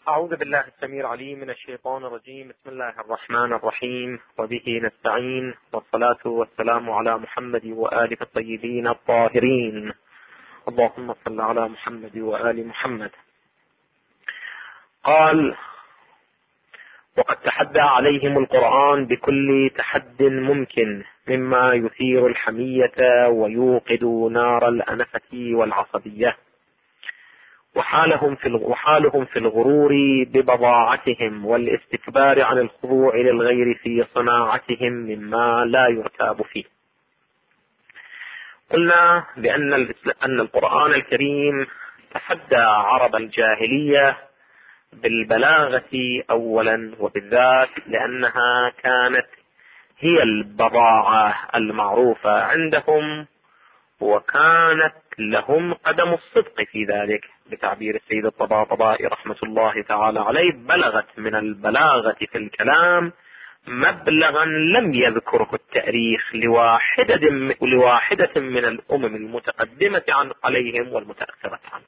أعوذ بالله السميع العليم من الشيطان الرجيم. بسم الله الرحمن الرحيم، وبه نستعين، والصلاة والسلام على محمد وآله الطيبين الطاهرين. اللهم صل على محمد وآل محمد. قال: وقد تحدى عليهم القرآن بكل تحد ممكن مما يثير الحمية ويوقد نار الأنفة والعصبية، وحالهم في الغرور ببضاعتهم والاستكبار عن الخضوع للغير في صناعتهم مما لا يرتاب فيه. قلنا بأن القرآن الكريم تحدى عرب الجاهلية بالبلاغة أولا، وبالذات لأنها كانت هي البضاعة المعروفة عندهم، وكانت لهم قدم الصدق في ذلك. بتعبير السيد الطباطبائي رحمة الله تعالى عليه: بلغت من البلاغة في الكلام مبلغا لم يذكره التاريخ لواحدة من الأمم المتقدمة عليهم والمتأخرة عنه.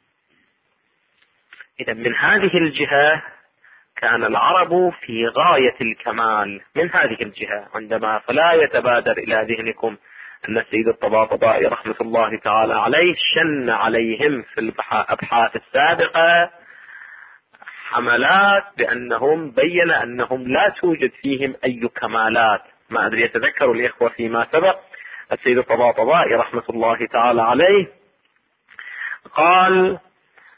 إذا من هذه الجهة كان العرب في غاية الكمال. من هذه الجهة فلا يتبادر إلى ذهنكم أن السيد الطباطبائي رحمة الله تعالى عليه شن عليهم في الأبحاث السابقة حملات بأنهم بين أنهم لا توجد فيهم أي كمالات. ما أدري يتذكر الإخوة فيما سبق السيد الطباطبائي رحمة الله تعالى عليه قال: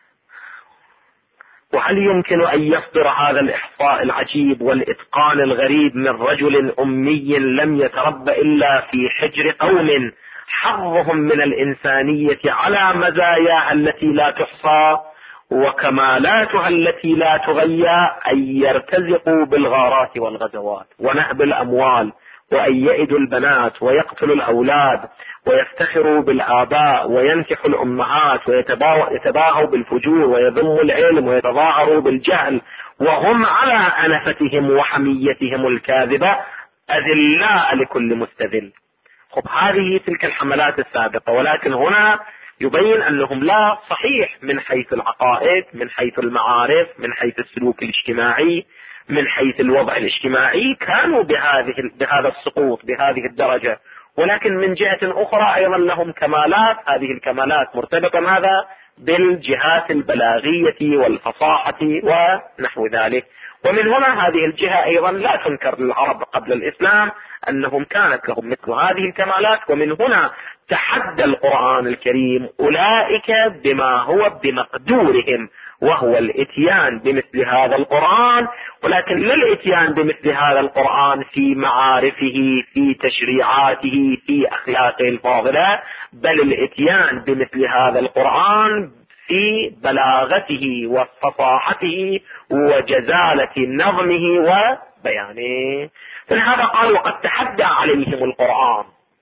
وهل يمكن أن يصدر هذا الإحصاء العجيب والإتقان الغريب من رجل أمي لم يتربى إلا في حجر قوم حظهم من الإنسانية على مزاياها التي لا تحصى وكمالاتها التي لا تغيى، أن يرتزقوا بالغارات والغزوات ونهب الأموال، وأن يئدوا البنات ويقتلوا الأولاد، ويفتخروا بالآباء وينكحوا الأمهات، ويتباهوا بالفجور، ويذموا العلم، ويتظاهروا بالجهل، وهم على أنفتهم وحميتهم الكاذبة أذلاء لكل مستذل. هذه تلك الحملات السابقة، ولكن هنا يبين أنهم لا صحيح من حيث العقائد، من حيث المعارف، من حيث السلوك الاجتماعي، من حيث الوضع الاجتماعي كانوا بهذا السقوط بهذه الدرجة، ولكن من جهة أخرى أيضا لهم كمالات. هذه الكمالات مرتبطة ماذا؟ بالجهات البلاغية والفصاحة ونحو ذلك. ومن هنا هذه الجهة أيضا لا تنكر للعرب قبل الإسلام أنهم كانت لهم مثل هذه الكمالات. ومن هنا تحدى القرآن الكريم أولئك بما هو بمقدورهم، وهو الاتيان بمثل هذا القرآن، ولكن لا الاتيان بمثل هذا القرآن في معارفه، في تشريعاته، في أخلاقه الفاضلة، بل الاتيان بمثل هذا القرآن في بلاغته وفصاحته وجزالة نظمه وبيانه. فلهذا قال: وقد تحدى عليهم القرآن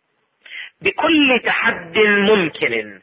بكل تحد ممكن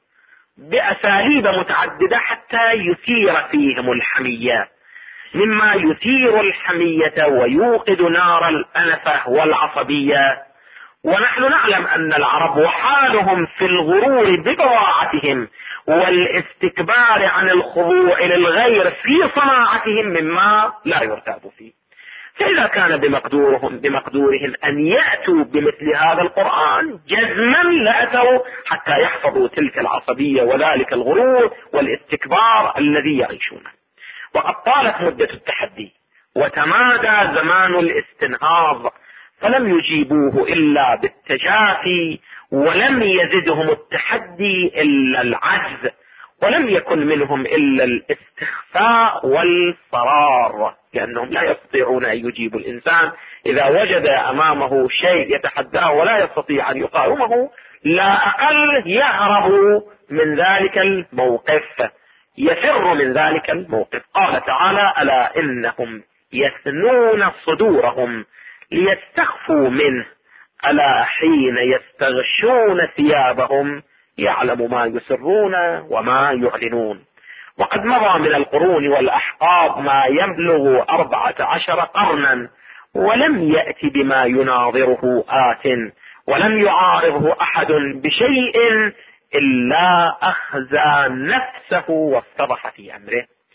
بأساليب متعددة حتى يثير فيهم الحمية، مما يثير الحمية ويوقد نار الأنفة والعصبية. ونحن نعلم أن العرب وحالهم في الغرور ببضاعتهم والاستكبار عن الخضوع للغير في صناعتهم مما لا يرتاب فيه. فإذا كان بمقدورهم أن يأتوا بمثل هذا القرآن جزما لأتوا حتى يحفظوا تلك العصبية وذلك الغرور والاستكبار الذي يعيشونه. وقد طالت مدة التحدي وتمادى زمان الاستنهاض، فلم يجيبوه إلا بالتجافي، ولم يزدهم التحدي إلا العجز، ولم يكن منهم إلا الاستخفاء والفرار، لأنهم لا يستطيعون أن يجيبوا الإنسان إذا وجد أمامه شيء يتحداه ولا يستطيع أن يقاومه، لا أقل يهرب من ذلك الموقف، يفر من ذلك الموقف. قال تعالى: ألا إنهم يثنون صدورهم ليستخفوا منه، ألا حين يستغشون ثيابهم يعلم ما يسرون وما يعلنون. وقد مضى من القرون والأحقاب ما يبلغ 14 قرنا، ولم يأت بما يناظره آت، ولم يعارضه أحد بشيء إلا أخزى نفسه وافتضح في أمره.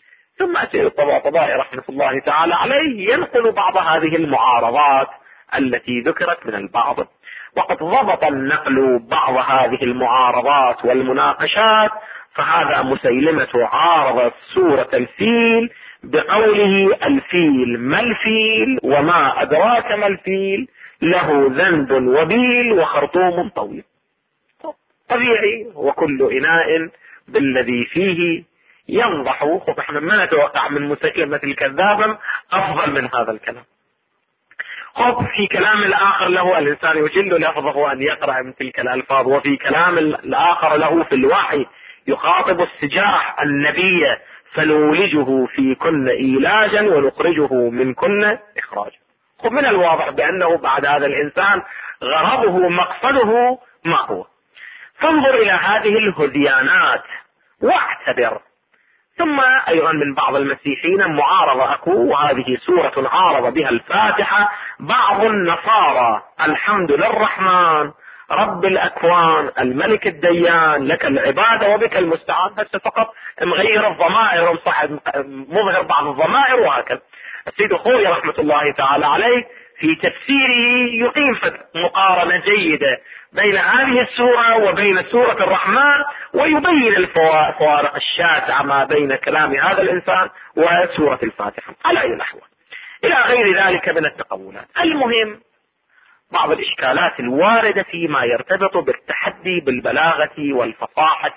ثم السيد الطباطبائي رحمة الله تعالى عليه ينقل بعض هذه المعارضات التي ذكرت من البعض. وقد ضبط النقل بعض هذه المعارضات والمناقشات. فهذا مسيلمة عارض سورة الفيل بقوله: الفيل ما الفيل وما أدراك ما الفيل، له ذنب وبيل وخرطوم طويل. طبيعي، وكل إناء بالذي فيه ينضح. احنا ما نتوقع من مسيلمة الكذاب أفضل من هذا الكلام. في كلام الآخر له: الإنسان يجل لفظه أن يقرأ من تلك الألفاظ. وفي كلام الآخر له في الوحي يخاطب السجاح النبي: فنولجه في كن إيلاجا ونخرجه من كن إخراجا. من الواضح بأنه بعد هذا الإنسان غرضه مقصده ما هو. فانظر إلى هذه الهذيانات واعتبر. ثم أيضا من بعض المسيحيين معارضة أكو، وهذه سورة عارض بها الفاتحة بعض النصارى: الحمد للرحمن رب الأكوان الملك الديان لك العبادة وبك المستعان. بس فقط مغير الضمائر ومصحب مظهر بعض الضمائر وهكذا. السيد خوي رحمة الله تعالى عليه في تفسيره يقيم مقارنة جيدة بين هذه السورة وبين سورة الرحمن، ويبين الفوارق الشاسعة ما بين كلام هذا الإنسان وسورة الفاتحة على أي نحو، إلى غير ذلك من التقولات. المهم بعض الإشكالات الواردة فيما يرتبط بالتحدي بالبلاغة والفصاحة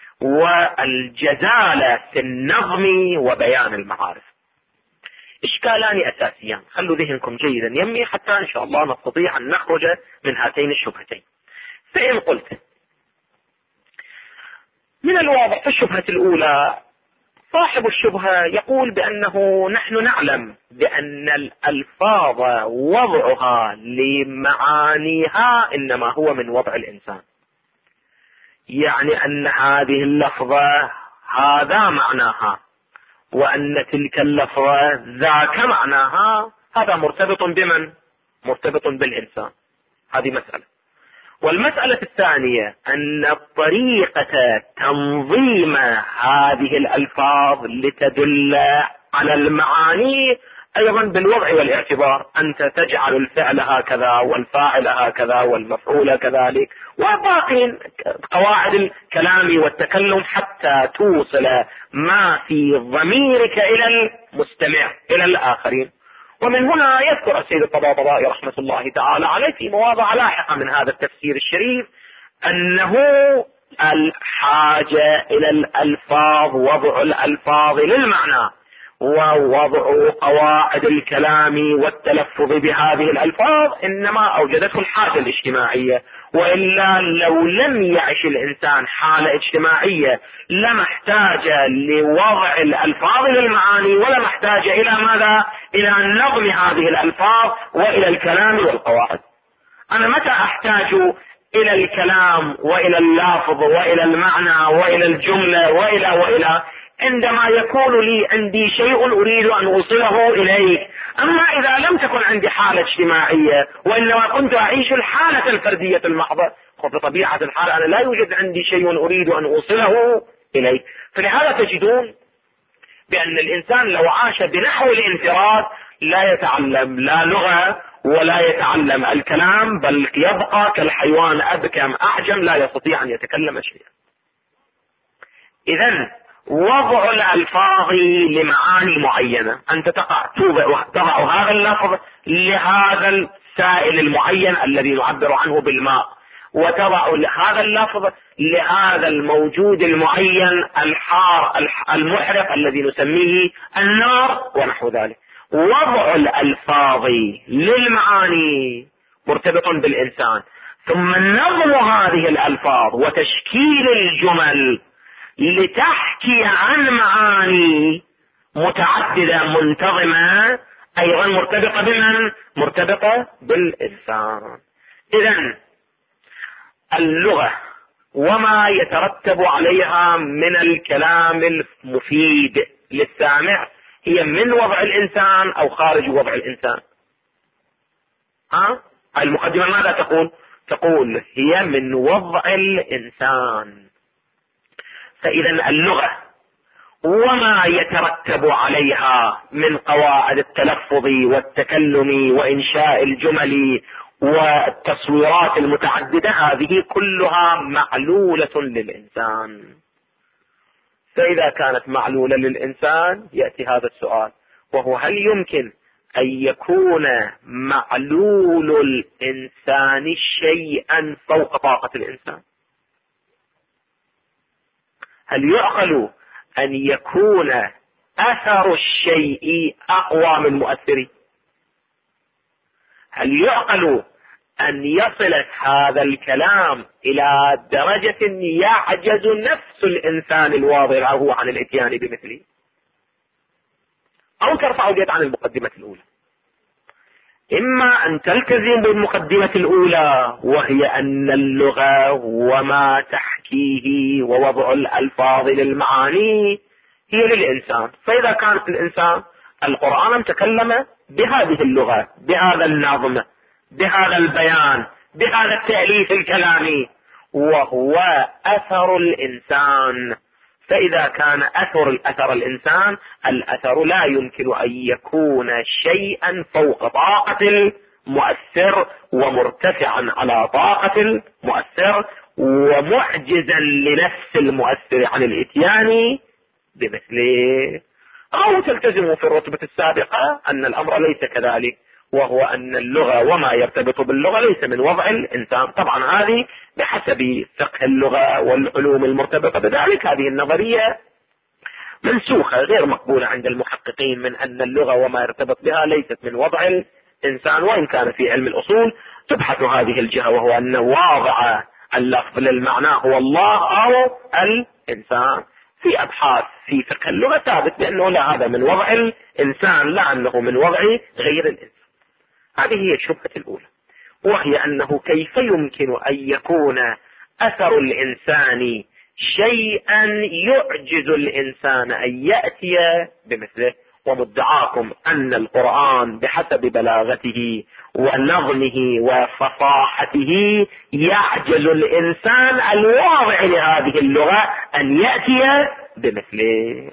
والجزالة في النظم وبيان المعارف. إشكالان أساسيان، خلوا ذهنكم جيدا يمي حتى إن شاء الله نستطيع أن نخرج من هاتين الشبهتين. فإن قلت من الواضح في الشبهة الأولى، صاحب الشبهة يقول بأنه نحن نعلم بأن الألفاظ وضعها لمعانيها إنما هو من وضع الإنسان، يعني أن هذه اللفظة هذا معناها وأن تلك اللفظة ذاك معناها. هذا مرتبط بمن؟ مرتبط بالإنسان. هذه مسألة. والمسألة الثانية أن طريقة تنظيم هذه الألفاظ لتدل على المعاني أيضا بالوضع والاعتبار. أنت تجعل الفعل هكذا والفاعل هكذا والمفعول كذلك وباقي قواعد الكلام والتكلم حتى توصل ما في ضميرك إلى المستمع إلى الآخرين. ومن هنا يذكر السيد الطباطبائي رحمة الله تعالى عليه في مواضع لاحقة من هذا التفسير الشريف أنه الحاجة إلى الألفاظ، وضع الألفاظ للمعنى ووضع قواعد الكلام والتلفظ بهذه الألفاظ إنما أوجدته الحاجة الاجتماعية. وإلا لو لم يعش الإنسان حالة اجتماعية لما احتاج لوضع الألفاظ للمعاني، ولما احتاج إلى ماذا؟ إلى نظم هذه الألفاظ وإلى الكلام والقواعد. أنا متى أحتاج إلى الكلام وإلى اللفظ وإلى المعنى وإلى الجملة وإلى عندما يكون لي عندي شيء أريد أن أوصله إليك. أما إذا لم تكن عندي حالة اجتماعية وإنما كنت أعيش الحالة الفردية المحضة، بطبيعة الحال أنا لا يوجد عندي شيء أريد أن أوصله إليك. فلهذا تجدون بأن الإنسان لو عاش بنحو الانفراد لا يتعلم لا لغة ولا يتعلم الكلام، بل يبقى كالحيوان أبكم أعجم لا يستطيع أن يتكلم شيئا. إذن وضع الألفاظ لمعاني معينة، أنت تضع هذا اللفظ لهذا السائل المعين الذي نعبر عنه بالماء، وتضع هذا اللفظ لهذا الموجود المعين الحار المحرق الذي نسميه النار ونحو ذلك. وضع الألفاظ للمعاني مرتبط بالإنسان، ثم نظم هذه الألفاظ وتشكيل الجمل لتحكي عن معاني متعددة منتظمة أيضا مرتبطة بمن؟ مرتبطة بالإنسان. إذن اللغة وما يترتب عليها من الكلام المفيد للسامع هي من وضع الإنسان أو خارج وضع الإنسان؟ المقدمة ماذا تقول؟ تقول هي من وضع الإنسان. فإذا اللغة وما يترتب عليها من قواعد التلفظ والتكلم وإنشاء الجمل والتصويرات المتعددة، هذه كلها معلولة للإنسان. فإذا كانت معلولة للإنسان يأتي هذا السؤال، وهو هل يمكن أن يكون معلول الإنسان شيئا فوق طاقة الإنسان؟ هل يعقل أن يكون أثر الشيء أقوى من مؤثره؟ هل يعقل أن يصل هذا الكلام إلى درجة يعجز نفس الإنسان الواضع له عن الإتيان بمثله؟ أو ترفع اليد عن المقدمة الأولى. إما أن تلتزم بالمقدمة الأولى، وهي أن اللغة وما تحكيه ووضع الألفاظ للمعاني هي للإنسان. فإذا كانت الإنسان القرآن تكلم بهذه اللغة، بهذا النظم، بهذا البيان، بهذا التأليف الكلامي، وهو أثر الإنسان، فإذا كان أثر الإنسان، الأثر لا يمكن أن يكون شيئا فوق طاقة المؤثر ومرتفعا على طاقة المؤثر ومعجزا لنفس المؤثر عن الإتيان بمثله. أو تلتزم في الرتبة السابقة أن الأمر ليس كذلك، وهو أن اللغة وما يرتبط باللغة ليس من وضع الإنسان. طبعا هذه بحسب فقه اللغة والعلوم المرتبطة بذلك، هذه النظرية منسوخة غير مقبولة عند المحققين من أن اللغة وما يرتبط بها ليست من وضع الإنسان، وإن كان في علم الأصول تبحث هذه الجهة، وهو أن واضع اللفظ للمعنى هو الله أو الإنسان. في أبحاث في فقه اللغة ثابت بأنه لا، هذا من وضع الإنسان لا أنه من وضع غير الإنسان. هذه هي الشبهة الأولى، وهي أنه كيف يمكن أن يكون أثر الإنسان شيئا يعجز الإنسان أن يأتي بمثله. ومدعاكم أن القرآن بحسب بلاغته ونظمه وفصاحته يعجز الإنسان الواضع لهذه اللغة أن يأتي بمثله.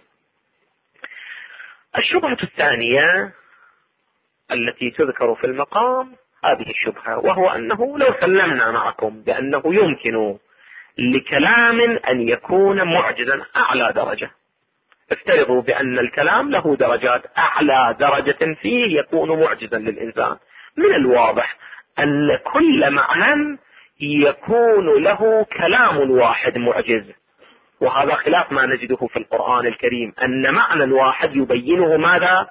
الشبهة الثانية التي تذكر في المقام هذه الشبهة، وهو أنه لو سلمنا معكم بأنه يمكن لكلام أن يكون معجزا أعلى درجة، افترضوا بأن الكلام له درجات، أعلى درجة فيه يكون معجزا للإنسان. من الواضح أن كل معنى يكون له كلام واحد معجز، وهذا خلاف ما نجده في القرآن الكريم، أن معنى واحد يبينه ماذا؟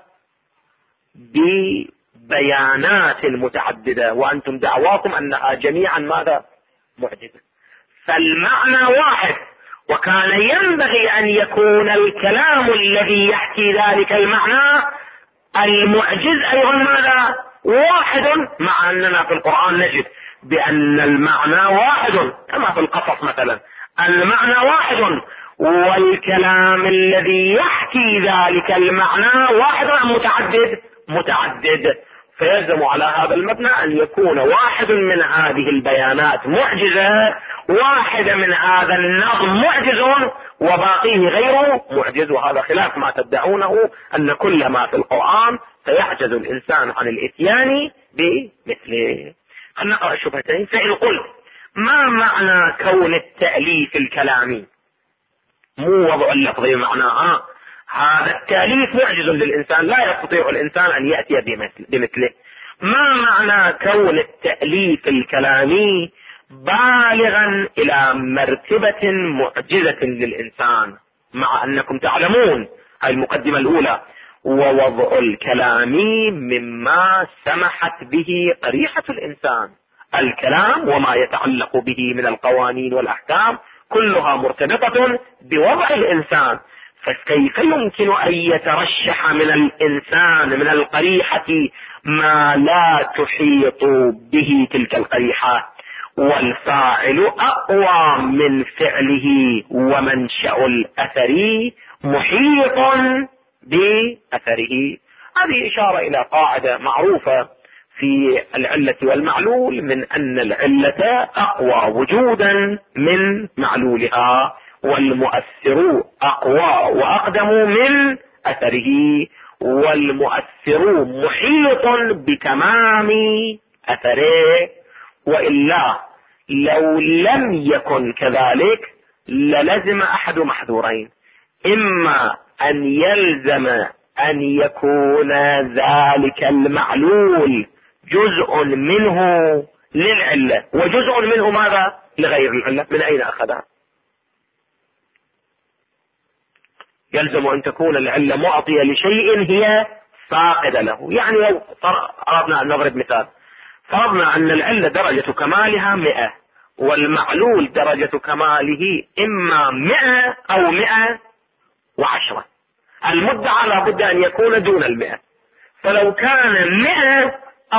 ببيانات متعددة، وأنتم دعواكم أنها جميعا ماذا؟ معجزة. فالمعنى واحد، وكان ينبغي أن يكون الكلام الذي يحكي ذلك المعنى المعجز أيضا ماذا؟ واحد، مع أننا في القرآن نجد بأن المعنى واحد، كما في القصص مثلا المعنى واحد، والكلام الذي يحكي ذلك المعنى واحد أم متعدد؟ متعدد. فيلزم على هذا المبنى أن يكون واحد من هذه البيانات معجزة، واحد من هذا النظم معجز، وباقيه غيره معجز. وهذا خلاف ما تدعونه أن كل ما في القرآن سيعجز الإنسان عن الإتيان بمثله. خلنا نقرأ الشبهتين. فإن قلت ما معنى كون التأليف الكلامي، مو وضع اللفظ بمعناه، هذا التأليف معجز للإنسان، لا يستطيع الإنسان أن يأتي بمثله. ما معنى كون التأليف الكلامي بالغا إلى مرتبة معجزة للإنسان، مع أنكم تعلمون هذه المقدمة الأولى، ووضع الكلام مما سمحت به قريحة الإنسان. الكلام وما يتعلق به من القوانين والأحكام كلها مرتبطة بوضع الإنسان، فكيف يمكن أن يترشح من الإنسان من القريحة ما لا تحيط به تلك القريحة؟ والفاعل أقوى من فعله، ومنشأ الأثر محيط بأثره. هذه إشارة إلى قاعدة معروفة في العلة والمعلول، من أن العلة أقوى وجودا من معلولها، والمؤثر أقوى وأقدم من أثره، والمؤثر محيط بتمام أثره. وإلا لو لم يكن كذلك للزم أحد محذورين: إما أن يلزم أن يكون ذلك المعلول جزء منه للعلة وجزء منه ماذا؟ لغير العلة. من أين أخذها؟ يلزم أن تكون العلة معطية لشيء هي فاقدة له. يعني لو أردنا أن نضرب مثال، فرضنا أن العلة درجة كمالها 100 والمعلول درجة كماله إما 100 أو 110. المدعى لابد أن يكون دون 100، فلو كان 100 أو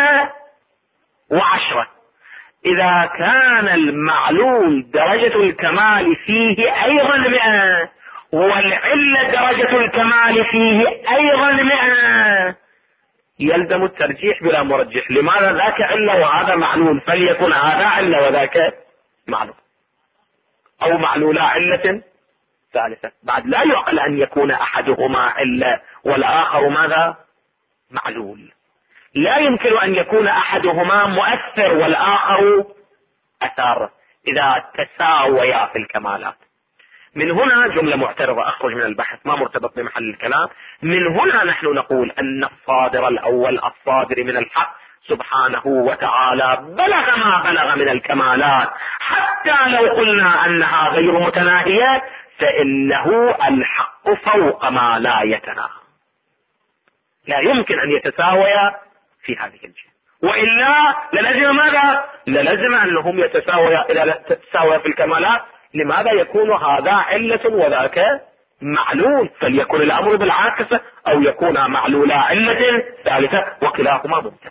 110، إذا كان المعلول درجة الكمال فيه أيضا 100 والعلة درجة الكمال فيه أيضا 100، يلزم الترجيح بلا مرجح. لماذا؟ ذاك علة وهذا معلول، فليكن هذا علة وذاك معلول، أو معلولا علة ثالثة. بعد لا يعقل أن يكون أحدهما علة والآخر ماذا؟ معلول. لا يمكن أن يكون أحدهما مؤثر والآخر أثر إذا تساويا في الكمالات. من هنا جملة معترضة أخرج من البحث ما مرتبط بمحل الكلام. من هنا نحن نقول أن الصادر الأول الصادر من الحق سبحانه وتعالى بلغ ما بلغ من الكمالات، حتى لو قلنا أنها غير متناهية فإنه الحق فوق ما لا يتناهى، لا يمكن أن يتساويا في هذه الجهة، وإلا للزم ماذا؟ للزم أنهم يتساويا إذا تتساويا في الكمالات. لماذا يكون هذا علة وذاك معلول؟ فليكن الأمر بالعكس، أو يكون معلولا علة ثالثة، وكلاهما ممكن.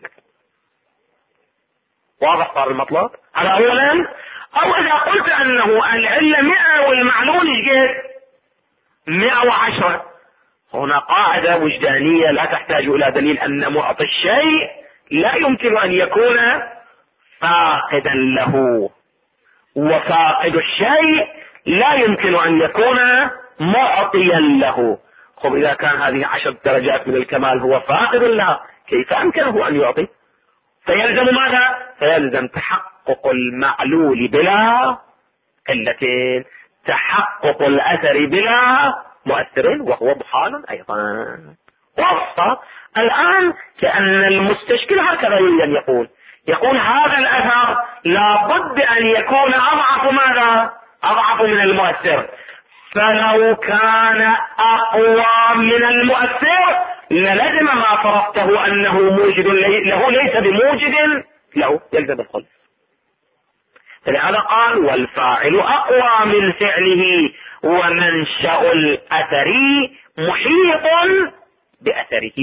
واضح صار المطلب؟ هذا أولا. أو إذا قلت أنه العلة 100 والمعلول جهد 110، هنا قاعدة وجدانية لا تحتاج إلى دليل أن معطي الشيء لا يمكن أن يكون فاقدا له، وفاقد الشيء لا يمكن أن يكون معطيا له. خب إذا كان هذه 10 درجات من الكمال هو فاقد لها، كيف أمكنه أن يعطي؟ فيلزم ماذا؟ فيلزم تحقق المعلول بلا علتين، تحقق الأثر بلا مؤثرين، وهو محال أيضا. واضح؟ الآن كأن المستشكل هكذا يقول هذا الأثر لابد أن يكون أضعف ماذا؟ أضعف من المؤثر، فلو كان أقوى من المؤثر للزم ما فرضته أنه موجد له ليس بموجد له، يلزم الخلف. فلهذا قال والفاعل أقوى من فعله ومنشأ الأثر محيط بأثره.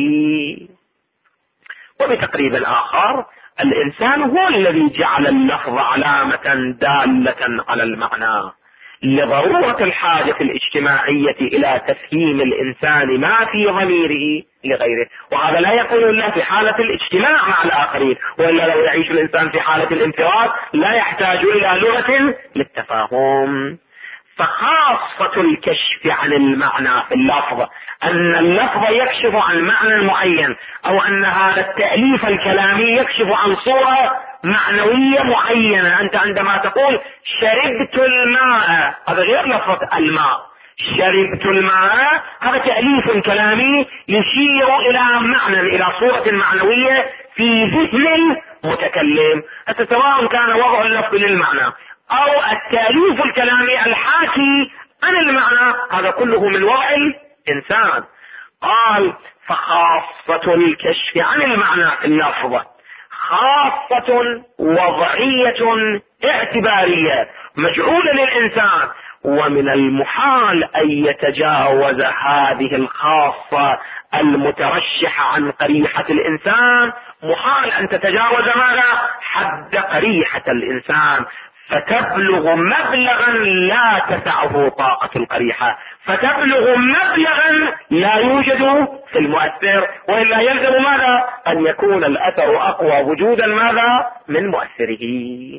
وبتقريب آخر الإنسان هو الذي جعل اللفظ علامة دالة على المعنى لضرورة الحاجة الاجتماعية إلى تفهيم الإنسان ما في ضميره لغيره، وهذا لا يكون إلا في حالة الاجتماع مع الآخرين، وإلا لو يعيش الإنسان في حالة الانفراد لا يحتاج إلى لغة للتفاهم. فخاصة الكشف عن المعنى في اللفظ أن اللفظ يكشف عن معنى معين، أو أن هذا التأليف الكلامي يكشف عن صورة معنوية معينة. أنت عندما تقول شربت الماء هذا غير لفظ الماء، شربت الماء هذا تأليف كلامي يشير إلى معنى، إلى صورة معنوية في ذهن المتكلم، حتى سواء كان وضع اللفظ للمعنى أو التأليف الكلامي الحاكي عن المعنى، هذا كله من وضع الإنسان. قال فخاصة الكشف عن المعنى في اللفظ خاصة وضعية اعتبارية مجعولة للإنسان، ومن المحال أن يتجاوز هذه الخاصة المترشحة عن قريحة الإنسان، محال أن تتجاوز ماذا؟ حد قريحة الإنسان، فتبلغ مبلغا لا تسعه طاقة القريحة، فتبلغ مبلغا لا يوجد في المؤثر، وإلا يلزم ماذا؟ أن يكون الأثر أقوى وجودا ماذا؟ من مؤثره.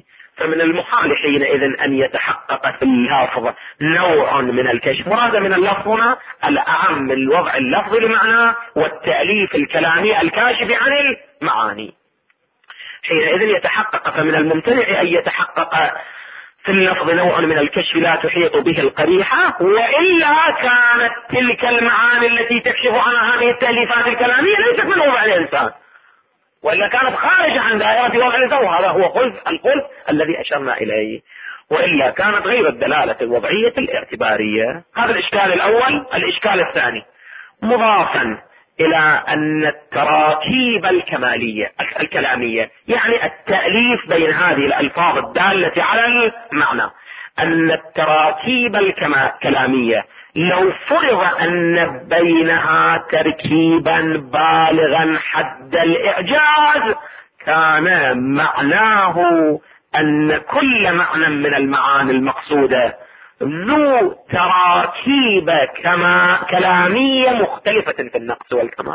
فمن المحال حينئذ أن يتحقق في اللفظ نوع من الكشف. مراد من اللفظ هنا الأعم من الوضع اللفظي لمعنى والتأليف الكلامي الكاشف عن المعاني. حينئذ يتحقق، فمن الممتنع أن يتحقق في اللفظ نوع من الكشف لا تحيط به القريحة، وإلا كانت تلك المعاني التي تكشف عن هذه التأليفات الكلامية ليست من وضع الإنسان، وإلا كانت خارجة عن دائرة وضع الإنسان، وهذا هو الخلف الذي أشرنا إليه، وإلا كانت غير الدلالة الوضعية الاعتبارية. هذا الإشكال الأول. الإشكال الثاني مضافا إلى أن التراكيب الكلامية يعني التأليف بين هذه الألفاظ الدالة على المعنى، أن التراكيب الكلامية لو فرض أن بينها تركيبا بالغا حد الإعجاز كان معناه أن كل معنى من المعاني المقصودة ذو تراكيب كلامية مختلفة في النقص والكمال.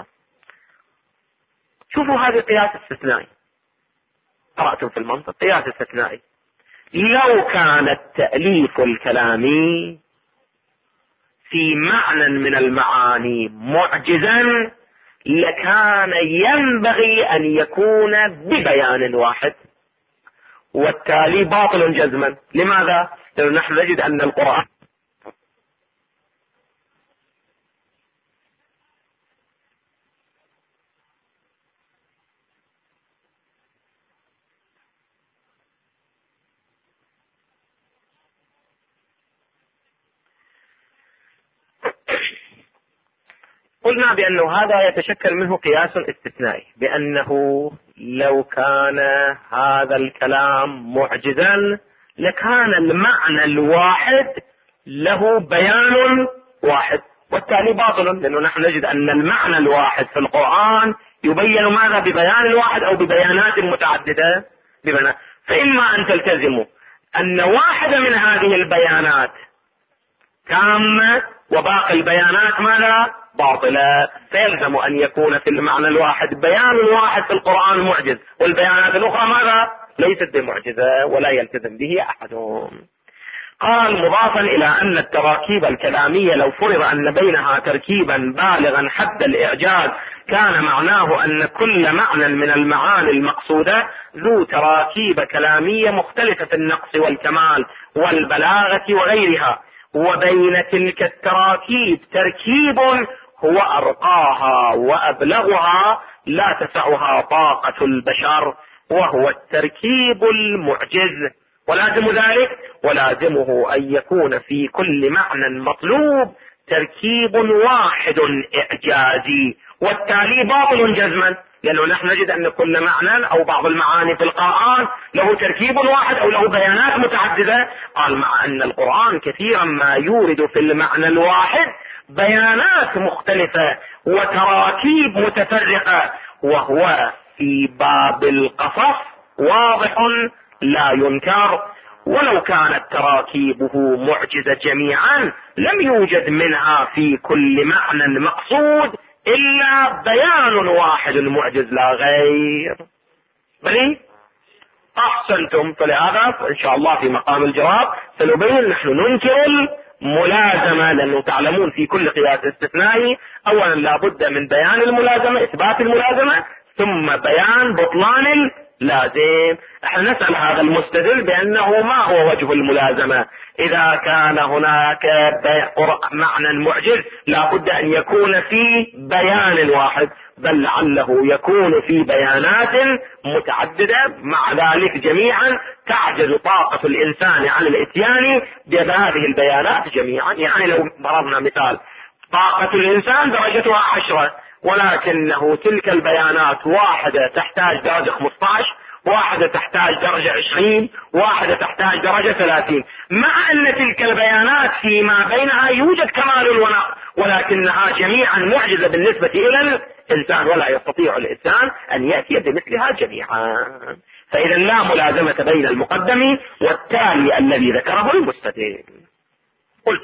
شوفوا هذا قياس استثنائي، قرأتم في المنطق قياس استثنائي. لو كان التأليف الكلامي في معنى من المعاني معجزا لكان ينبغي أن يكون ببيان واحد، والتالي باطل جزما. لماذا؟ لأنه نحن نجد أن القرآن قلنا بأنه هذا يتشكل منه قياس استثنائي، بأنه لو كان هذا الكلام معجزا لكان المعنى الواحد له بيان واحد، والتالي باطل، لأنه نحن نجد أن المعنى الواحد في القرآن يبين ماذا؟ ببيان واحد أو ببيانات متعددة ببيانات. فإما أن تلتزموا أن واحدة من هذه البيانات تامة وباقي البيانات ماذا؟ باطلة، فيلزم أن يكون في المعنى الواحد بيان واحد في القرآن معجز، والبيانات الأخرى ماذا؟ ليست بمعجزة ولا يلتزم به أحدهم. قال مضافا إلى أن التراكيب الكلامية لو فرض أن بينها تركيبا بالغا حد الإعجاز كان معناه أن كل معنى من المعاني المقصودة ذو تراكيب كلامية مختلفة في النقص والكمال والبلاغة وغيرها، وبين تلك التراكيب تركيب هو أرقاها وأبلغها لا تسعها طاقة البشر، وهو التركيب المعجز. ولازم ذلك ولازمه أن يكون في كل معنى مطلوب تركيب واحد إعجازي، والتالي باطل جزما، لأنه نحن نجد أن كل معنى أو بعض المعاني في القرآن له تركيب واحد أو له بيانات متعددة. قال مع أن القرآن كثيرا ما يورد في المعنى الواحد بيانات مختلفة وتراكيب متفرقة، وهو في باب القصص واضح لا ينكر. ولو كانت تراكيبه معجزة جميعا لم يوجد منها في كل معنى مقصود إلا بيان واحد معجز لا غير. بلي أحسنتم. فلهذا إن شاء الله في مقام الجواب سنبين نحن ننكر الملازمة، لأنه تعلمون في كل قياس استثنائي أولا لا بد من بيان الملازمة، إثبات الملازمة، ثم بيان بطلان لازم. احنا نسأل هذا المستدل بأنه ما هو وجه الملازمة إذا كان هناك معنى معجز لا بد أن يكون في بيان واحد، بل لعله يكون في بيانات متعددة، مع ذلك جميعا تعجز طاقة الإنسان عن الإتيان بهذه البيانات جميعا. يعني لو ضربنا مثال، طاقة الإنسان درجتها 10، ولكنه تلك البيانات واحدة تحتاج درجة 15، واحدة تحتاج درجة 20، واحدة تحتاج درجة 30، مع أن تلك البيانات فيما بينها يوجد كمال ونقص، ولكنها جميعا معجزة بالنسبة إلى الإنسان، ولا يستطيع الإنسان أن يأتي بمثلها جميعا. فإذا لا ملازمة بين المقدم والتالي الذي ذكره المستدل. قلت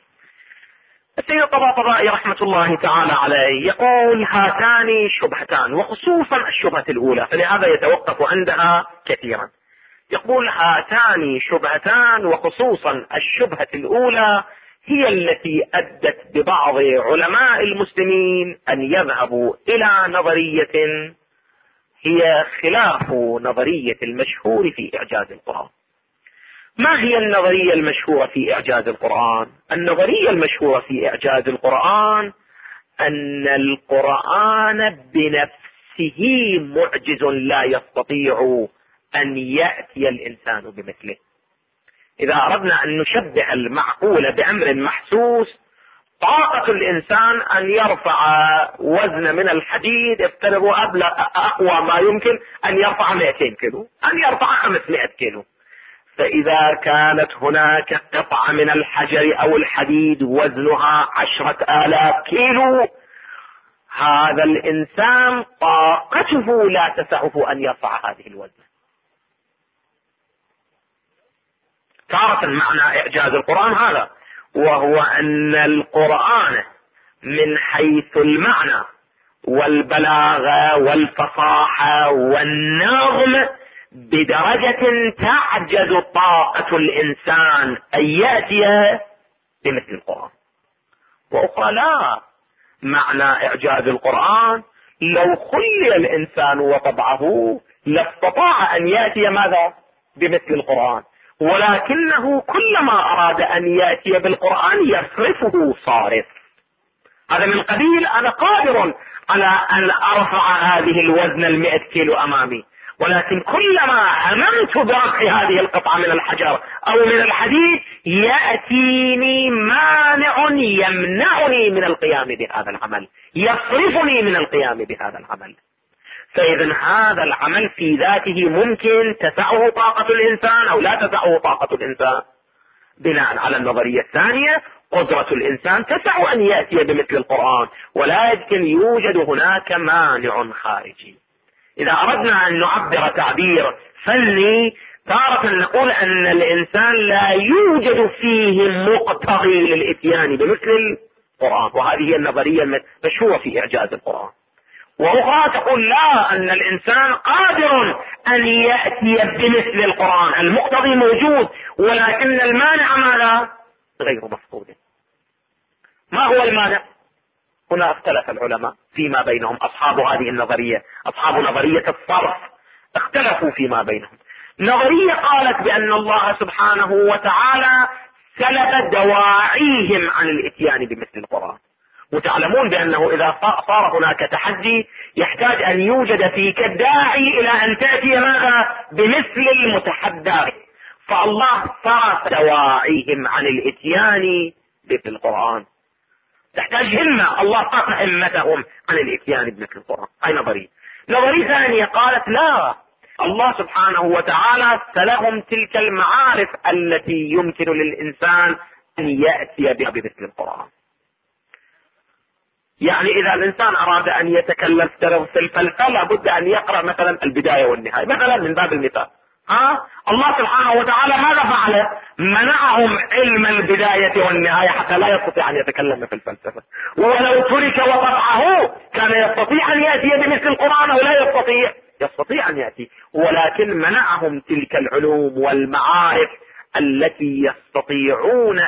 السيد الطباطبائي رحمة الله تعالى عليه يقول هاتان شبهتان، وخصوصا الشبهة الأولى فلهذا يتوقف عندها كثيرا. يقول هاتان شبهتان، وخصوصا الشبهة الأولى هي التي أدت ببعض علماء المسلمين أن يذهبوا إلى نظرية هي خلاف نظرية المشهور في إعجاز القرآن. ما هي النظرية المشهورة في إعجاز القرآن؟ النظرية المشهورة في إعجاز القرآن أن القرآن بنفسه معجز لا يستطيع أن يأتي الإنسان بمثله. إذا أردنا أن نشبه المعقول بأمر محسوس، طاقة الإنسان أن يرفع وزن من الحديد افترضوا أقوى ما يمكن أن يرفع 200 كيلو، أن يرفع 500 كيلو. فإذا كانت هناك قطعة من الحجر أو الحديد وزنها 10,000 كيلو، هذا الإنسان طاقته لا تسعه أن يرفع هذه الوزن. تارة معنى إعجاز القرآن هذا، وهو أن القرآن من حيث المعنى والبلاغة والفصاحة والنغم بدرجة تعجز طاقة الإنسان أن يأتي بمثل القرآن. وأخرى لا، معنى إعجاز القرآن لو خلي الإنسان وطبعه لاستطاع أن يأتي ماذا؟ بمثل القرآن، ولكنه كلما أراد أن يأتي بالقرآن يصرفه صارف. هذا من قبيل أنا قادر على أن أرفع هذه الوزن 100 كيلو أمامي، ولكن كلما هممت برفع هذه القطعة من الحجر أو من الحديد يأتيني مانع يمنعني من القيام بهذا العمل، يصرفني من القيام بهذا العمل. فإذا هذا العمل في ذاته ممكن تسعه طاقة الإنسان أو لا تسعه طاقة الإنسان. بناء على النظرية الثانية قدرة الإنسان تسع أن يأتي بمثل القرآن، ولكن يوجد هناك مانع خارجي. إذا أردنا أن نعبر تعبير فني تارة نقول أن الإنسان لا يوجد فيه مقتضي للإتيان بمثل القرآن، وهذه هي النظرية المشهورة في إعجاز القرآن. وأخرى تقول لا، أن الإنسان قادر أن يأتي بمثل القرآن، المقتضي موجود ولكن المانع ماذا؟ غير مفقود. ما هو المانع؟ هنا اختلف العلماء فيما بينهم، أصحاب هذه النظرية، أصحاب نظرية الصرف اختلفوا فيما بينهم. نظرية قالت بأن الله سبحانه وتعالى سلب دواعيهم عن الإتيان بمثل القرآن، وتعلمون بأنه إذا صار هناك تحدي يحتاج أن يوجد فيك الداعي إلى أن تأتي ماذا؟ بمثل المتحدى. فالله صرف دواعيهم عن الإتيان بمثل القرآن، تحتاج همة، الله قطع همتهم عن الإتيان بمثل القرآن. هاي نظرية. نظرية ثانية قالت لا، الله سبحانه وتعالى سلهم تلك المعارف التي يمكن للإنسان أن يأتي بها بمثل القرآن. يعني إذا الإنسان أراد أن يتكلم في الفلسفة لابد أن يقرأ مثلا البداية والنهاية مثلا من باب المثال. الله سبحانه وتعالى ماذا فعل؟ منعهم علم البداية والنهاية حتى لا يستطيع أن يتكلم في الفلسفة. ولو ترك وقطعه كان يستطيع أن يأتي بمثل القرآن أو لا يستطيع؟ يستطيع أن يأتي، ولكن منعهم تلك العلوم والمعارف التي يستطيعون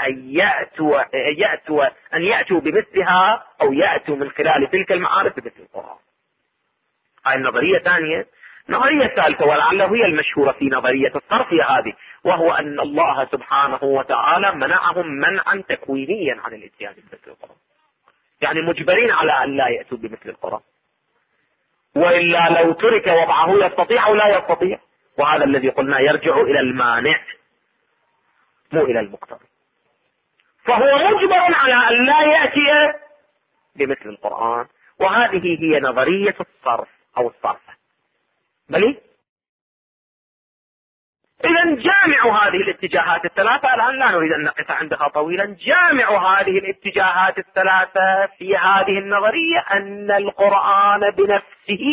أن يأتوا بمثلها أو يأتوا من خلال تلك المعارف بمثل القرآن. هاي النظرية ثانية. نظرية ثالثة ولعله هي المشهورة في نظرية الصرف هذه، وهو أن الله سبحانه وتعالى منعهم منعا تكوينيا عن الاتيان بمثل القرآن، يعني مجبرين على أن لا يأتوا بمثل القرآن، وإلا لو ترك وضعه يستطيع أو لا يستطيع. وهذا الذي قلنا يرجع إلى المانع مو إلى المقتضي، فهو مجبر على أن لا يأتي بمثل القرآن. وهذه هي نظرية الصرف أو الصرفة. بلي إذا جامع هذه الاتجاهات الثلاثة، الآن لا نريد أن نقف عندها طويلا، جامع هذه الاتجاهات الثلاثة في هذه النظرية أن القرآن بنفسه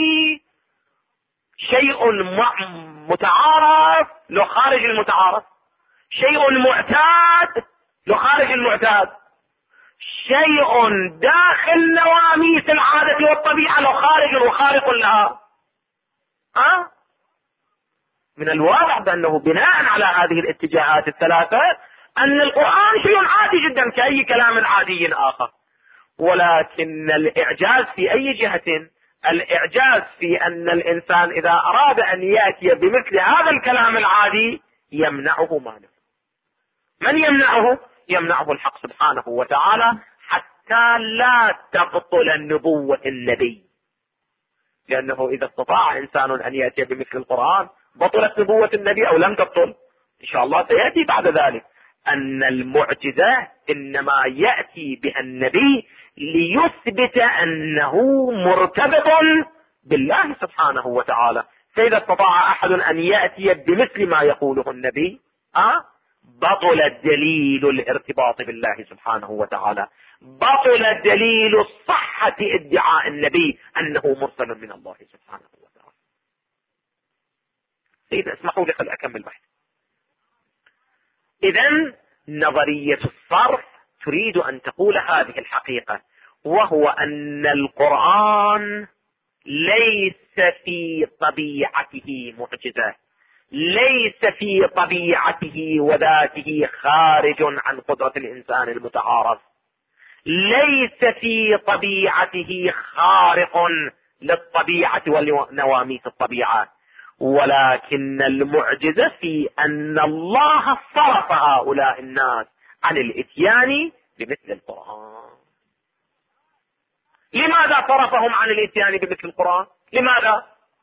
شيء متعارف لو خارج المتعارف، شيء معتاد لو خارج المعتاد، شيء داخل نواميس العادة والطبيعة لو خارج وخارق لها. من الواضح بأنه بناء على هذه الاتجاهات الثلاثة أن القرآن شيء عادي جدا كأي كلام عادي آخر، ولكن الإعجاز في أي جهة؟ الإعجاز في أن الإنسان إذا أراد أن يأتي بمثل هذا الكلام العادي يمنعه مانع. من يمنعه؟ يمنعه الحق سبحانه وتعالى حتى لا تبطل نبوة النبي، لأنه إذا استطاع إنسان أن يأتي بمثل القرآن بطلت نبوة النبي أو لم تبطل؟ إن شاء الله سيأتي بعد ذلك أن المعجزة إنما يأتي بها النبي ليثبت أنه مرتبط بالله سبحانه وتعالى. فإذا استطاع أحد أن يأتي بمثل ما يقوله النبي بطل دليل الارتباط بالله سبحانه وتعالى، بطل دليل صحة ادعاء النبي أنه مرسل من الله سبحانه وتعالى. إذا اسمحوا لي خل أكمل بحث. إذن نظرية الصرف تريد أن تقول هذه الحقيقة، وهو أن القرآن ليس في طبيعته معجزة، ليس في طبيعته وذاته خارج عن قدرة الإنسان المتعارف، ليس في طبيعته خارق للطبيعة ونواميس الطبيعة، ولكن المعجزة في أن الله صرف هؤلاء الناس عن الإتيان بمثل القرآن. لماذا صرفهم عن الإتيان بمثل القرآن؟ لماذا؟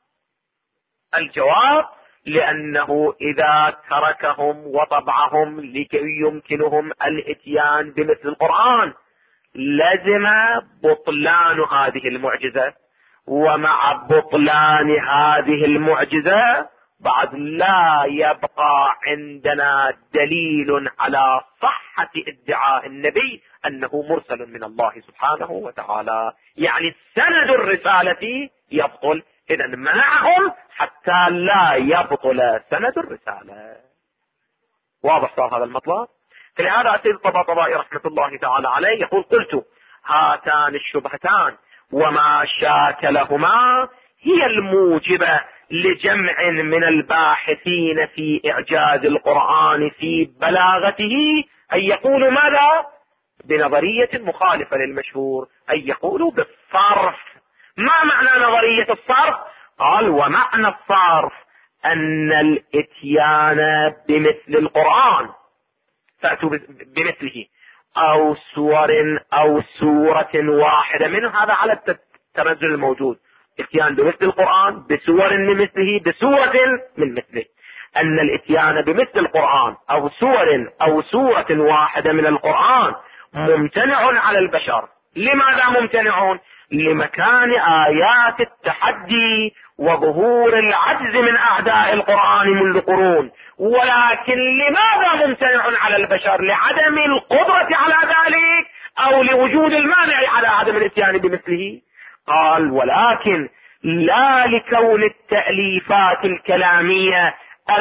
الجواب لأنه إذا تركهم وطبعهم لكي يمكنهم الإتيان بمثل القرآن لازم بطلان هذه المعجزة، ومع بطلان هذه المعجزة بعد لا يبقى عندنا دليل على صحة ادعاء النبي أنه مرسل من الله سبحانه وتعالى، يعني سند الرسالة يبطل. إذا منعهم حتى لا يبطل سند الرسالة. واضح صار هذا المطلب؟ فلهذا سيد الطباطبائي رحمة الله تعالى عليه يقول: قلت هاتان الشبهتان وما شاكلهما هي الموجبة لجمع من الباحثين في إعجاز القرآن في بلاغته أن يقولوا ماذا؟ بنظرية مخالفة للمشهور، أن يقولوا بالصرف. ما معنى نظرية الصرف؟ قال: ومعنى الصرف أن الإتيان بمثل القرآن، فأتوا بمثله أو سور أو سورة واحدة منه، هذا على التنزل الموجود، اتيان بمثل القرآن بسور من مثله بسورة من مثله. أن الاتيان بمثل القرآن أو سور أو سورة واحدة من القرآن ممتنع على البشر. لماذا ممتنعون؟ لمكان آيات التحدي وظهور العجز من أعداء القرآن منذ قرون. ولكن لماذا ممتنع على البشر؟ لعدم القدرة على ذلك أو لوجود المانع على عدم الاتيان بمثله؟ قال: ولكن لا لكون التأليفات الكلامية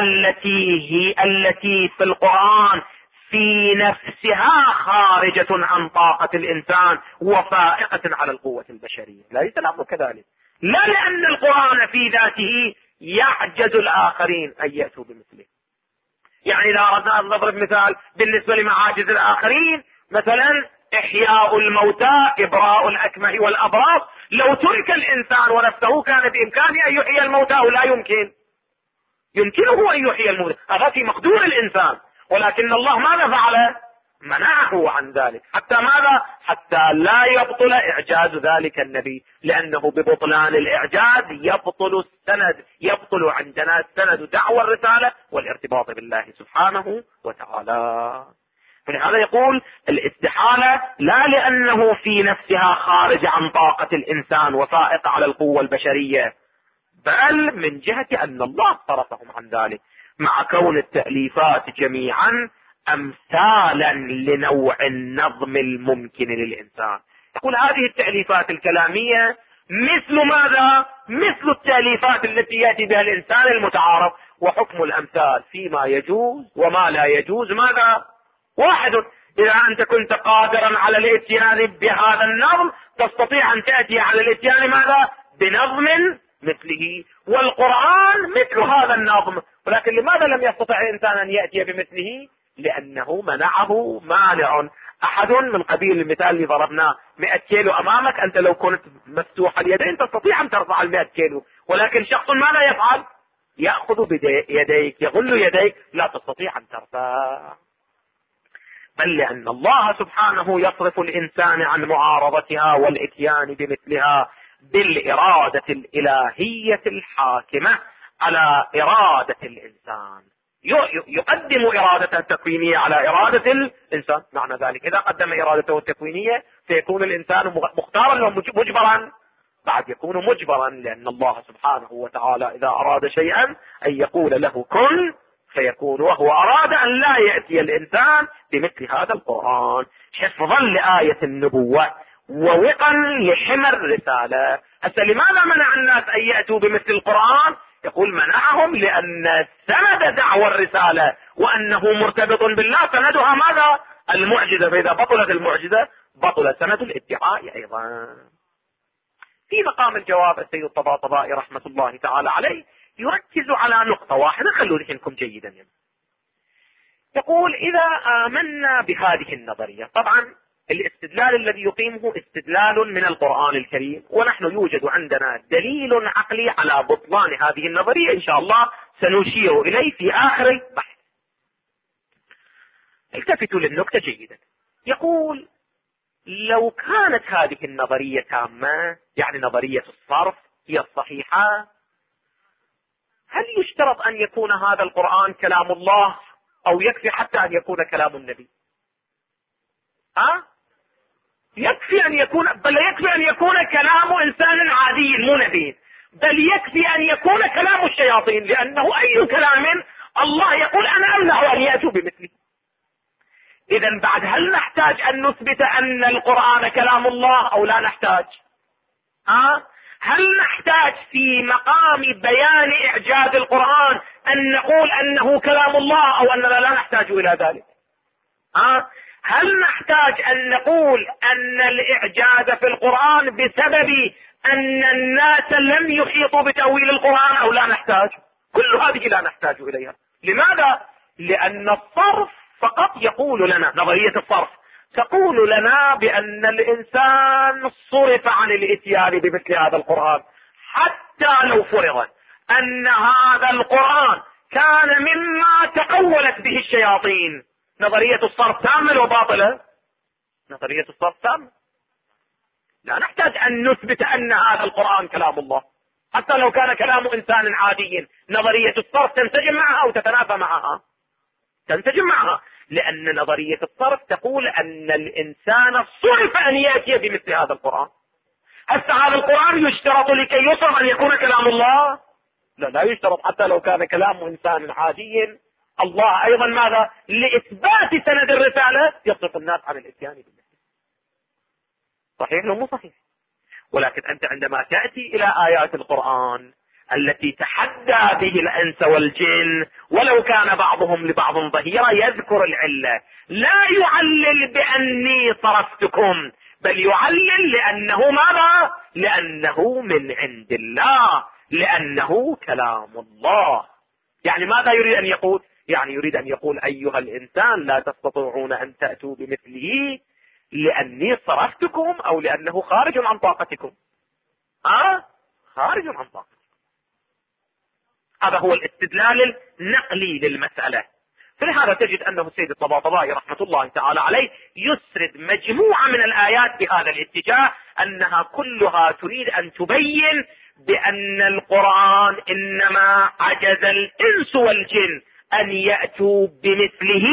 التي في القرآن في نفسها خارجة عن طاقة الإنسان وفائقة على القوة البشرية. ليس الأمر كذلك. لا لأن القرآن في ذاته يعجز الآخرين أن يأتوا بمثله. يعني إذا أردنا أن نضرب مثال بالنسبة لمعاجز الآخرين، مثلا إحياء الموتى، إبراء الأكمه والأبراص، لو ترك الإنسان ونفسه كان بإمكانه أن يحيي الموتى ولا يمكن؟ يمكنه أن يحيي الموتى، هذا في مقدور الإنسان، ولكن الله ماذا فعل؟ منعه عن ذلك. حتى ماذا؟ حتى لا يبطل إعجاز ذلك النبي، لأنه ببطلان الإعجاز يبطل السند، يبطل عندنا السند دعوى الرسالة والارتباط بالله سبحانه وتعالى. فلهذا يقول الاستحالة لا لأنه في نفسها خارج عن طاقة الإنسان وفائق على القوة البشرية، بل من جهة أن الله صرفهم عن ذلك، مع كون التأليفات جميعا أمثالا لنوع النظم الممكن للإنسان. يقول هذه التأليفات الكلامية مثل ماذا؟ مثل التأليفات التي يأتي بها الإنسان المتعارف. وحكم الأمثال فيما يجوز وما لا يجوز ماذا؟ واحد. إذا أنت كنت قادرا على الاتيان بهذا النظم تستطيع أن تأتي على الاتيان ماذا؟ بنظم مثله. والقرآن مثل هذا النظم، ولكن لماذا لم يستطع الإنسان أن يأتي بمثله؟ لأنه منعه مانع. أحد من قبيل المثال اللي ضربناه 100 كيلو أمامك، أنت لو كنت مفتوح اليدين تستطيع أن ترفع 100 كيلو، ولكن شخص ماذا يفعل؟ يأخذ بيديك، يغل يديك، لا تستطيع أن ترفع. بل لأن الله سبحانه يصرف الإنسان عن معارضتها والإتيان بمثلها بالإرادة الإلهية الحاكمة على إرادة الإنسان. يقدم إرادته التكوينية على إرادة الإنسان. معنى ذلك إذا قدم إرادته التكوينية فيكون الإنسان مختارا أو مجبرا؟ بعد يكون مجبرا، لأن الله سبحانه وتعالى إذا أراد شيئا أن يقول له كن فيكون، وهو أراد أن لا يأتي الإنسان بمثل هذا القرآن حفظا لآية النبوة ووقا لحمى الرسالة. هسه لماذا منع الناس أن يأتوا بمثل القرآن؟ يقول منعهم لأن سند دعوى الرسالة وأنه مرتبط بالله سندها ماذا؟ المعجزة. فإذا بطلت المعجزة بطل سند الادعاء أيضا. في مقام الجواب السيد الطباطبائي رحمة الله تعالى عليه يركز على نقطة واحدة، خلوا ذهنكم جيدا. يقول إذا آمنا بهذه النظرية، طبعا الاستدلال الذي يقيمه استدلال من القرآن الكريم، ونحن يوجد عندنا دليل عقلي على بطلان هذه النظرية إن شاء الله سنشير إليه في آخر البحث. التفتوا للنقطة جيدا. يقول لو كانت هذه النظرية تامة، يعني نظرية الصرف هي الصحيحة، هل يشترط أن يكون هذا القرآن كلام الله أو يكفي حتى أن يكون كلام النبي؟ يكفي أن يكون، بل يكفي أن يكون كلام إنسان عادي مو نبي، بل يكفي أن يكون كلام الشياطين، لأنه أي كلام الله يقول أنا أمنع أن يأتوا بمثله. إذا بعد هل نحتاج أن نثبت أن القرآن كلام الله أو لا نحتاج؟ هل نحتاج في مقام بيان إعجاز القرآن أن نقول أنه كلام الله أو أننا لا نحتاج إلى ذلك؟ هل نحتاج أن نقول أن الإعجاز في القرآن بسبب أن الناس لم يحيطوا بتأويل القرآن أو لا نحتاج؟ كل هذه لا نحتاج إليها. لماذا؟ لأن الصرف فقط يقول لنا، نظرية الصرف تقول لنا بأن الإنسان صرف عن الإتيان بمثل هذا القرآن، حتى لو فرض أن هذا القرآن كان مما تقولت به الشياطين. نظرية الصرف تامة وباطلة؟ نظرية الصرف تامة. لا نحتاج أن نثبت أن هذا القرآن كلام الله حتى لو كان كلام إنسان عادي. نظرية الصرف تنسجم معها أو تتنافى معها؟ تنسجم معها، لأن نظرية الصرف تقول أن الإنسان صرف أن يأتي بمثل هذا القرآن. هل هذا القرآن يشترط لكي يصرف أن يكون كلام الله؟ لا يشترط، حتى لو كان كلام إنسان عادي. الله أيضا ماذا؟ لإثبات سند الرسالة يصرف الناس عن الإتيان بالمثل. صحيح لو مو صحيح؟ ولكن أنت عندما تأتي إلى آيات القرآن التي تحدى به الأنس والجن ولو كان بعضهم لبعض ظهيرا، يذكر العلة، لا يعلل بأني صرفتكم، بل يعلل لأنه ماذا؟ لأنه من عند الله، لأنه كلام الله. يعني ماذا يريد أن يقول؟ يعني يريد أن يقول أيها الإنسان لا تستطيعون أن تأتوا بمثله لأني صرفتكم أو لأنه خارج عن طاقتكم. خارج عن طاقتكم. هذا هو الاستدلال النقلي للمسألة. فلهذا تجد أنه السيد الطباطبائي رحمة الله تعالى عليه يسرد مجموعة من الآيات بهذا الاتجاه، أنها كلها تريد أن تبين بأن القرآن إنما عجز الإنس والجن أن يأتوا بمثله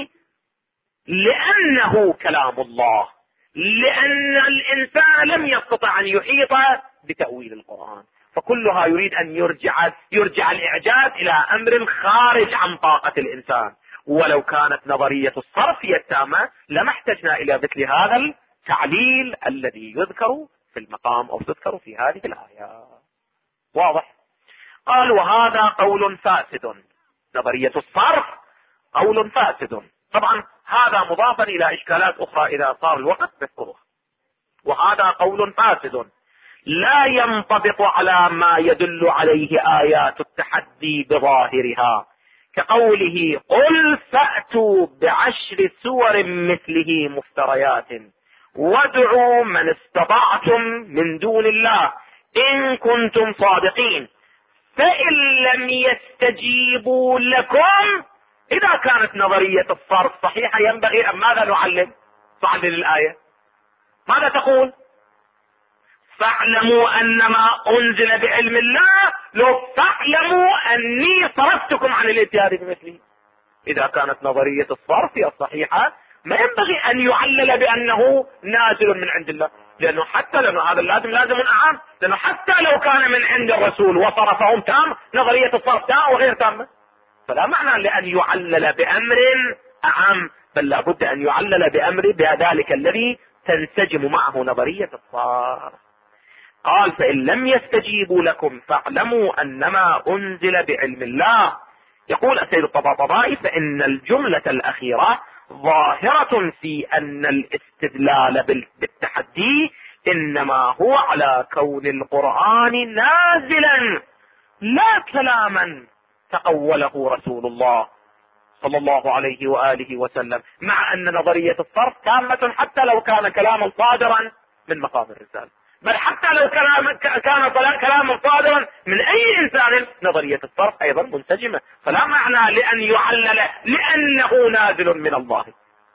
لأنه كلام الله، لأن الإنسان لم يستطع أن يحيط بتأويل القرآن. فكلها يريد أن يرجع الإعجاز إلى أمر خارج عن طاقة الإنسان. ولو كانت نظرية الصرف هي التامة لما احتجنا إلى مثل هذا التعليل الذي يذكر في المقام أو تذكر في هذه الآية. واضح؟ قال وهذا قول فاسد. نظرية الصرف قول فاسد. طبعا هذا مضافا إلى إشكالات أخرى إذا صار الوقت نذكرها. وهذا قول فاسد لا ينطبق على ما يدل عليه آيات التحدي بظاهرها، كقوله قل فأتوا ب10 سور مثله مفتريات وادعوا من استطعتم من دون الله إن كنتم صادقين، فإن لم يستجيبوا لكم. إذا كانت نظرية الصرف صحيحة ينبغي أن ماذا تعلل الآية؟ ماذا تقول؟ فاعلموا أنما أنزل بعلم الله، لو فاعلموا أني صرفتكم عن الاتيان بمثله. إذا كانت نظرية الصرف هي الصحيحة ما ينبغي أن يعلل بأنه نازل من عند الله، لأنه هذا لازم أعام، لأنه حتى لو كان من عند الرسول وصرفهم تام، نظرية الصرف تام وغير تامة، فلا معنى لأن يعلل بأمر أعم، بل لابد أن يعلل بأمر بذلك الذي تنسجم معه نظرية الصرف. قال فإن لم يستجيبوا لكم فاعلموا أنما أنزل بعلم الله. يقول السيد الطباطبائي فإن الجملة الأخيرة ظاهرة في أن الاستدلال بالتحدي إنما هو على كون القرآن نازلا لا كلاما تقوله رسول الله صلى الله عليه وآله وسلم، مع أن نظرية الصرف تامة حتى لو كان كلاما صادرا من مقام الرسالة، بل حتى لو كان كلاما صادرا من أي إنسان، نظرية الصرف أيضا منسجمة، فلا معنى لأن يعلل لأنه نازل من الله.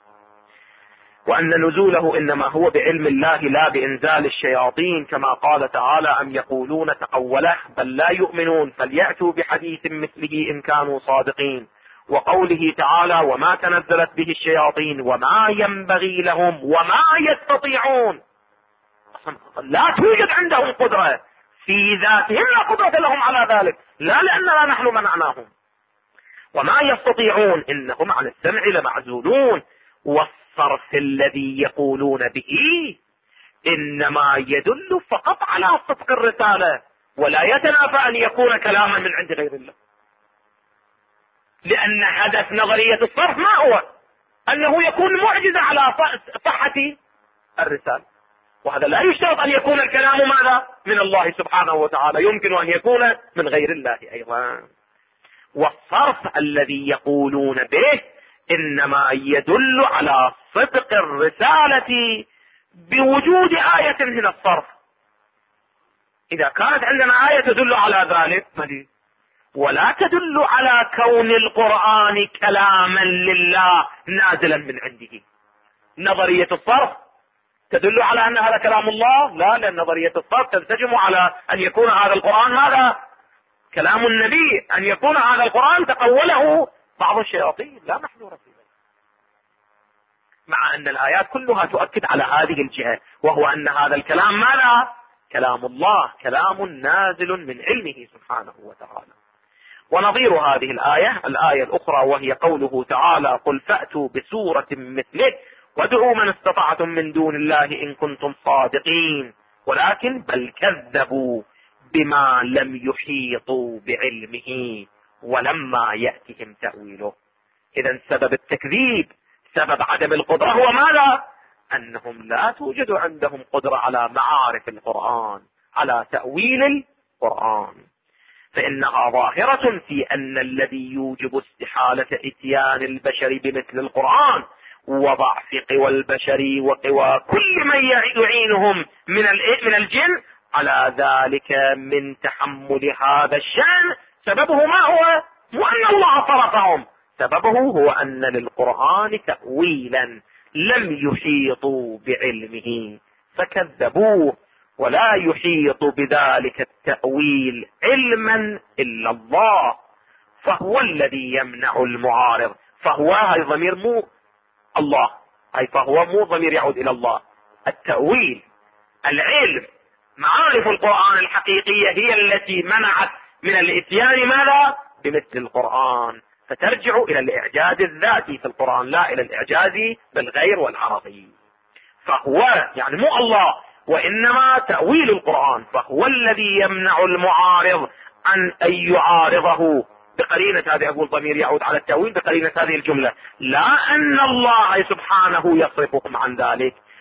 وأن نزوله إنما هو بعلم الله لا بإنزال الشياطين، كما قال تعالى أم يقولون تقوله بل لا يؤمنون فليأتوا بحديث مثله إن كانوا صادقين. وقوله تعالى وما تنزلت به الشياطين وما ينبغي لهم وما يستطيعون، لا توجد عندهم قدرة في ذاتهم، لا قدرة لهم على ذلك، لا لأننا نحن منعناهم. وما يستطيعون إنهم عن السمع لمعزولون. والصرف الذي يقولون به إنما يدل فقط على صدق الرسالة، ولا يتنافى أن يكون كلاما من عند غير الله، لأن هدف نظرية الصرف ما هو؟ أنه يكون معجزة على صحة الرسالة، وهذا لا يشترط أن يكون الكلام ماذا؟ من الله سبحانه وتعالى، يمكن أن يكون من غير الله أيضا. والصرف الذي يقولون به إنما يدل على صدق الرسالة بوجود آية من الصرف. إذا كانت عندنا آية تدل على ذلك ولا تدل على كون القرآن كلاما لله نازلا من عنده. نظرية الصرف تدل على أن هذا كلام الله؟ لا، لأن نظرية الصرف تنسجم على أن يكون هذا القرآن هذا كلام النبي، أن يكون هذا القرآن تقوله بعض الشياطين، لا محذور في ذلك، مع أن الآيات كلها تؤكد على هذه الجهة، وهو أن هذا الكلام ماذا؟ كلام الله، كلام نازل من علمه سبحانه وتعالى. ونظير هذه الآية الأخرى وهي قوله تعالى قل فأتوا بسورة مثله وادعوا من استطعتم من دون الله إن كنتم صادقين، ولكن بل كذبوا بما لم يحيطوا بعلمه ولما يأتهم تأويله. إذن سبب التكذيب، سبب عدم القدرة هو ماذا؟ أنهم لا توجد عندهم قدرة على معارف القرآن، على تأويل القرآن، فإنها ظاهرة في أن الذي يوجب استحالة إتيان البشر بمثل القرآن وضعف قوى البشر وقوى كل من يعينهم من الجن على ذلك من تحمل هذا الشأن، سببه ما هو؟ مو أن الله صرفهم، سببه هو أن للقرآن تأويلا لم يحيطوا بعلمه فكذبوه، ولا يحيط بذلك التأويل علما إلا الله، فهو الذي يمنع المعارض. فهو هاي ضمير مو الله، أي فهو مو ضمير يعود إلى الله، التأويل العلم معارف القرآن الحقيقية هي التي منعت من الإتيان ماذا؟ بمثل القرآن، فترجع إلى الإعجاز الذاتي في القرآن لا إلى الإعجاز بالغير والعربي. فهو يعني مو الله، وإنما تأويل القرآن، فهو الذي يمنع المعارض عن أن يعارضه بقرينة هذه، أقول ضمير يعود على التأويل بقرينة هذه الجملة، لا أن الله سبحانه يصرفهم عن ذلك،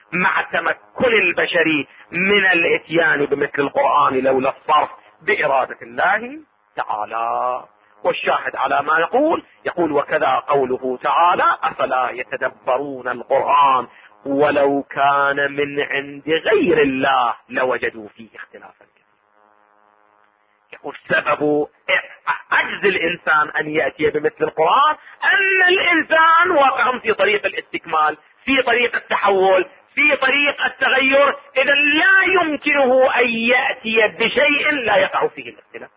مع تمكن البشر من الاتيان بمثل القرآن لولا الصرف بإرادة الله تعالى. والشاهد على ما يقول وكذا قوله تعالى أفلا يتدبرون القرآن ولو كان من عند غير الله لوجدوا فيه اختلافا كثيرا. يقول سبب عجز الإنسان أن يأتي بمثل القرآن أن الإنسان واقع في طريق الاستكمال، في طريق التحول، في طريق التغير، إذا لا يمكنه أن يأتي بشيء لا يقع فيه الاختلاف.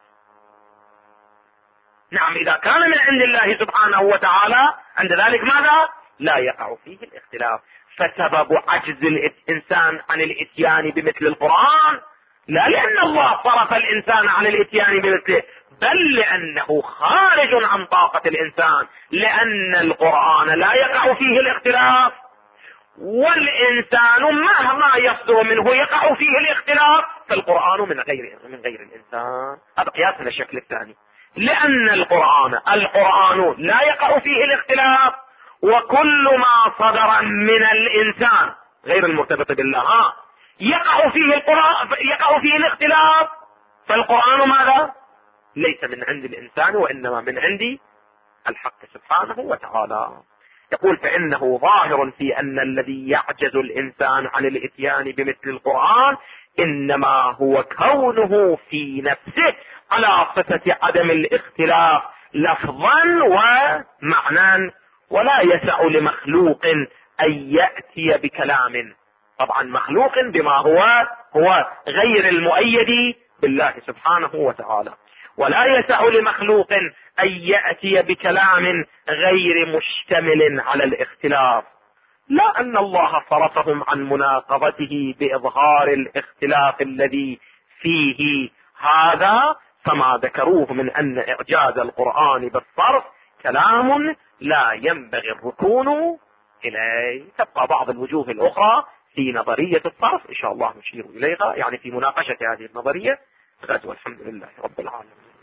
نعم إذا كان من عند الله سبحانه وتعالى عند ذلك ماذا؟ لا يقع فيه الاختلاف. فسبب عجز الإنسان عن الإتيان بمثل القرآن لا لأن الله صرف الإنسان عن الإتيان بمثله، بل لأنه خارج عن طاقة الإنسان، لأن القرآن لا يقع فيه الاختلاف، والإنسان مهما يصدر منه يقع فيه الاختلاف، فالقرآن من غير الإنسان. هذا قياس من الشكل الثاني، لأن القرآن لا يقع فيه الاختلاف، وكل ما صدر من الإنسان غير المرتبط بالله يقع فيه الاختلاف، فالقرآن ماذا؟ ليس من عند الإنسان وإنما من عند الحق سبحانه وتعالى. يقول فإنه ظاهر في أن الذي يعجز الإنسان عن الإتيان بمثل القرآن إنما هو كونه في نفسه على صفة عدم الاختلاف لفظا ومعنى، ولا يسع لمخلوق أن يأتي بكلام، طبعا مخلوق بما هو غير المؤيد بالله سبحانه وتعالى، ولا يسع لمخلوق أن يأتي بكلام غير مشتمل على الاختلاف، لا أن الله صرفهم عن مناقضته بإظهار الاختلاف الذي فيه هذا، فما ذكروه من أن إعجاز القرآن بالصرف كلام لا ينبغي الركون إليه. تبقى بعض الوجوه الأخرى في نظرية الصرف إن شاء الله نشير إليها، يعني في مناقشة هذه النظرية غد، والحمد لله رب العالمين.